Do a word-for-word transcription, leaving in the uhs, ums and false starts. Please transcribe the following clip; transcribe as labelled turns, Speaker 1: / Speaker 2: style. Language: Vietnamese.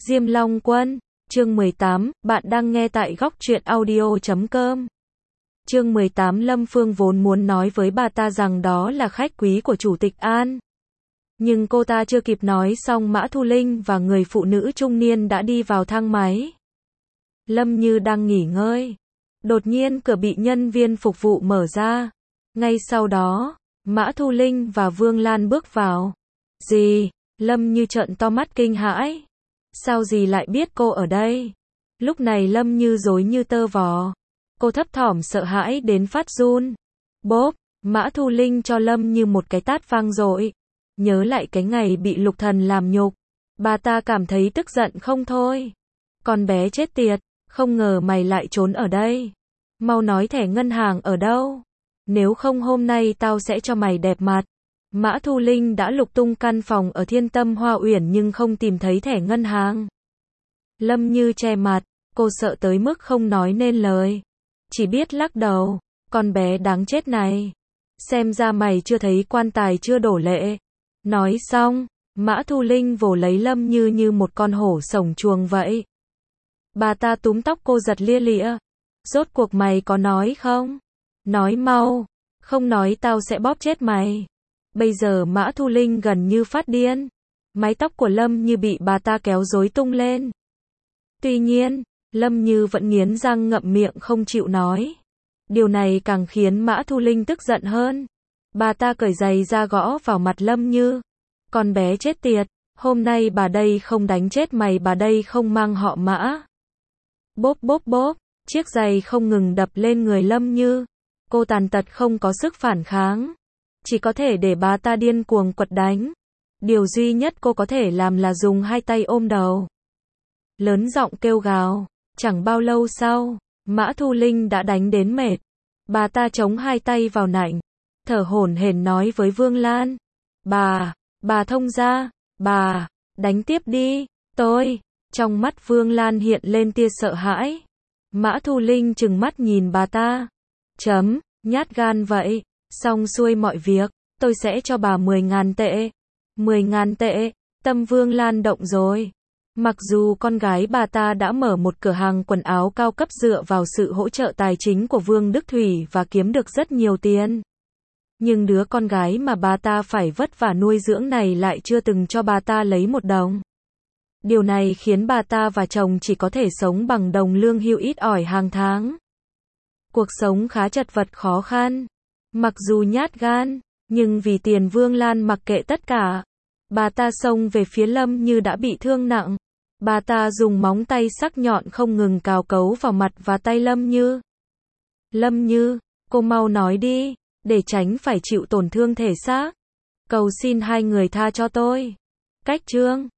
Speaker 1: Diêm Long Quân, chương mười tám, bạn đang nghe tại góc truyện audio chấm com. Chương mười tám. Lâm Phương vốn muốn nói với bà ta rằng đó là khách quý của Chủ tịch An. Nhưng cô ta chưa kịp nói xong Mã Thu Linh và người phụ nữ trung niên đã đi vào thang máy. Lâm Như đang nghỉ ngơi. Đột nhiên cửa bị nhân viên phục vụ mở ra. Ngay sau đó, Mã Thu Linh và Vương Lan bước vào. Gì? Lâm Như trợn to mắt kinh hãi. Sao dì lại biết cô ở đây? Lúc này Lâm Như rối như tơ vò. Cô thấp thỏm sợ hãi đến phát run. Bốp, Mã Thu Linh cho Lâm Như một cái tát vang dội. Nhớ lại cái ngày bị Lục Thần làm nhục, bà ta cảm thấy tức giận không thôi. Con bé chết tiệt, không ngờ mày lại trốn ở đây. Mau nói thẻ ngân hàng ở đâu? Nếu không hôm nay tao sẽ cho mày đẹp mặt. Mã Thu Linh đã lục tung căn phòng ở Thiên Tâm Hoa Uyển nhưng không tìm thấy thẻ ngân hàng. Lâm Như che mặt, cô sợ tới mức không nói nên lời. Chỉ biết lắc đầu, con bé đáng chết này. Xem ra mày chưa thấy quan tài chưa đổ lệ. Nói xong, Mã Thu Linh vồ lấy Lâm Như như một con hổ sổng chuồng vậy. Bà ta túm tóc cô giật lia lịa. Rốt cuộc mày có nói không? Nói mau, không nói tao sẽ bóp chết mày. Bây giờ Mã Thu Linh gần như phát điên. Mái tóc của Lâm Như bị bà ta kéo rối tung lên. Tuy nhiên, Lâm Như vẫn nghiến răng ngậm miệng không chịu nói. Điều này càng khiến Mã Thu Linh tức giận hơn. Bà ta cởi giày ra gõ vào mặt Lâm Như. Con bé chết tiệt, hôm nay bà đây không đánh chết mày, bà đây không mang họ Mã. Bốp bốp bốp, chiếc giày không ngừng đập lên người Lâm Như. Cô tàn tật không có sức phản kháng. Chỉ có thể để bà ta điên cuồng quật đánh. Điều duy nhất cô có thể làm là dùng hai tay ôm đầu. Lớn giọng kêu gào. Chẳng bao lâu sau, Mã Thu Linh đã đánh đến mệt. Bà ta chống hai tay vào nạnh, thở hổn hển nói với Vương Lan. Bà, bà thông ra, bà, đánh tiếp đi, tôi. Trong mắt Vương Lan hiện lên tia sợ hãi. Mã Thu Linh trừng mắt nhìn bà ta. Chấm, nhát gan vậy, xong xuôi mọi việc, tôi sẽ cho bà mười ngàn tệ. mười ngàn tệ, tâm Vương Lan động rồi. Mặc dù con gái bà ta đã mở một cửa hàng quần áo cao cấp dựa vào sự hỗ trợ tài chính của Vương Đức Thủy và kiếm được rất nhiều tiền. Nhưng đứa con gái mà bà ta phải vất vả nuôi dưỡng này lại chưa từng cho bà ta lấy một đồng. Điều này khiến bà ta và chồng chỉ có thể sống bằng đồng lương hưu ít ỏi hàng tháng. Cuộc sống khá chật vật khó khăn. Mặc dù nhát gan, nhưng vì tiền Vương Lan mặc kệ tất cả. Bà ta xông về phía Lâm Như đã bị thương nặng. Bà ta dùng móng tay sắc nhọn không ngừng cào cấu vào mặt và tay Lâm Như. Lâm Như, cô mau nói đi, để tránh phải chịu tổn thương thể xác. Cầu xin hai người tha cho tôi. Cách chương